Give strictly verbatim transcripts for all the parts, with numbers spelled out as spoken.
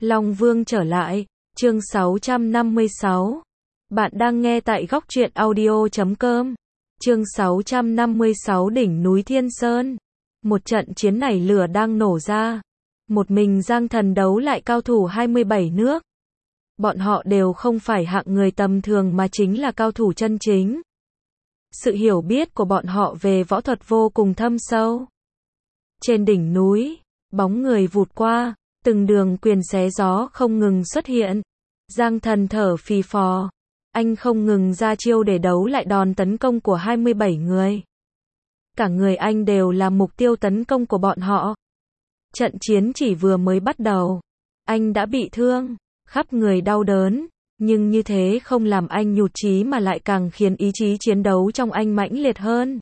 Long Vương trở lại, chương sáu trăm năm mươi sáu. Bạn đang nghe tại góc truyện audio chấm com. Chương sáu trăm năm mươi sáu đỉnh núi Thiên Sơn. Một trận chiến nảy lửa đang nổ ra. Một mình Giang Thần đấu lại cao thủ hai mươi bảy nước. Bọn họ đều không phải hạng người tầm thường mà chính là cao thủ chân chính. Sự hiểu biết của bọn họ về võ thuật vô cùng thâm sâu. Trên đỉnh núi, bóng người vụt qua, từng đường quyền xé gió không ngừng xuất hiện. Giang Thần thở phì phò, anh không ngừng ra chiêu để đấu lại đòn tấn công của hai mươi bảy người. Cả người anh đều là mục tiêu tấn công của bọn họ. Trận chiến chỉ vừa mới bắt đầu, anh đã bị thương, khắp người đau đớn, nhưng như thế không làm anh nhụt chí mà lại càng khiến ý chí chiến đấu trong anh mãnh liệt hơn.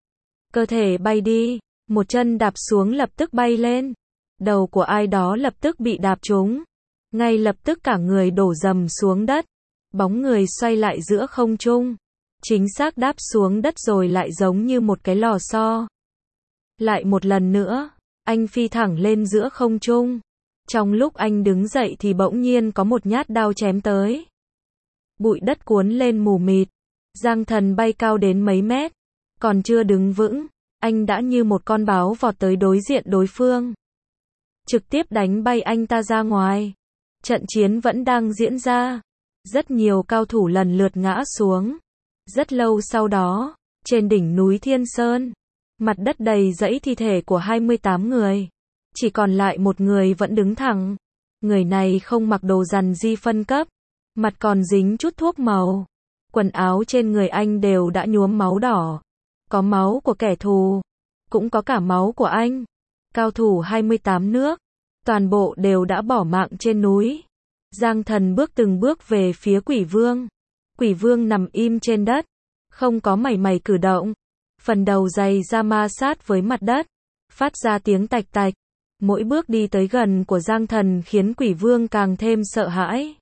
Cơ thể bay đi, một chân đạp xuống lập tức bay lên. Đầu của ai đó lập tức bị đạp trúng. Ngay lập tức cả người đổ dầm xuống đất. Bóng người xoay lại giữa không trung. Chính xác đáp xuống đất rồi lại giống như một cái lò xo. Lại một lần nữa, anh phi thẳng lên giữa không trung. Trong lúc anh đứng dậy thì bỗng nhiên có một nhát đao chém tới. Bụi đất cuốn lên mù mịt. Giang Thần bay cao đến mấy mét. Còn chưa đứng vững, anh đã như một con báo vọt tới đối diện đối phương. Trực tiếp đánh bay anh ta ra ngoài. Trận chiến vẫn đang diễn ra. Rất nhiều cao thủ lần lượt ngã xuống. Rất lâu sau đó, trên đỉnh núi Thiên Sơn, mặt đất đầy dãy thi thể của hai mươi tám người. Chỉ còn lại một người vẫn đứng thẳng. Người này không mặc đồ rằn di phân cấp, mặt còn dính chút thuốc màu. Quần áo trên người anh đều đã nhuốm máu đỏ. Có máu của kẻ thù, cũng có cả máu của anh. Cao thủ hai mươi tám nước, toàn bộ đều đã bỏ mạng trên núi. Giang Thần bước từng bước về phía Quỷ Vương. Quỷ Vương nằm im trên đất, không có mảy may cử động. Phần đầu dày ra ma sát với mặt đất, phát ra tiếng tạch tạch. Mỗi bước đi tới gần của Giang Thần khiến Quỷ Vương càng thêm sợ hãi.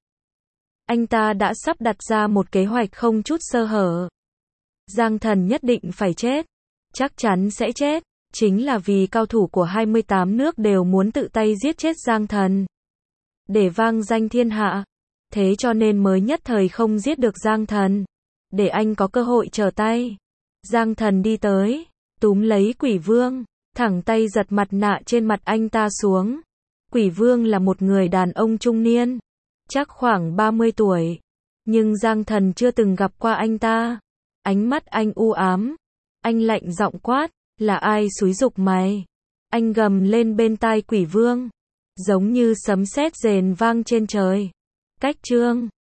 Anh ta đã sắp đặt ra một kế hoạch không chút sơ hở. Giang Thần nhất định phải chết, chắc chắn sẽ chết. Chính là vì cao thủ của hai mươi tám nước đều muốn tự tay giết chết Giang Thần, để vang danh thiên hạ. Thế cho nên mới nhất thời không giết được Giang Thần, để anh có cơ hội trở tay. Giang Thần đi tới, túm lấy Quỷ Vương, thẳng tay giật mặt nạ trên mặt anh ta xuống. Quỷ Vương là một người đàn ông trung niên, chắc khoảng ba mươi tuổi. Nhưng Giang Thần chưa từng gặp qua anh ta. Ánh mắt anh u ám. Anh lạnh giọng quát, là ai xúi giục mày? Anh gầm lên bên tai Quỷ Vương, giống như sấm sét rền vang trên trời. Cách chương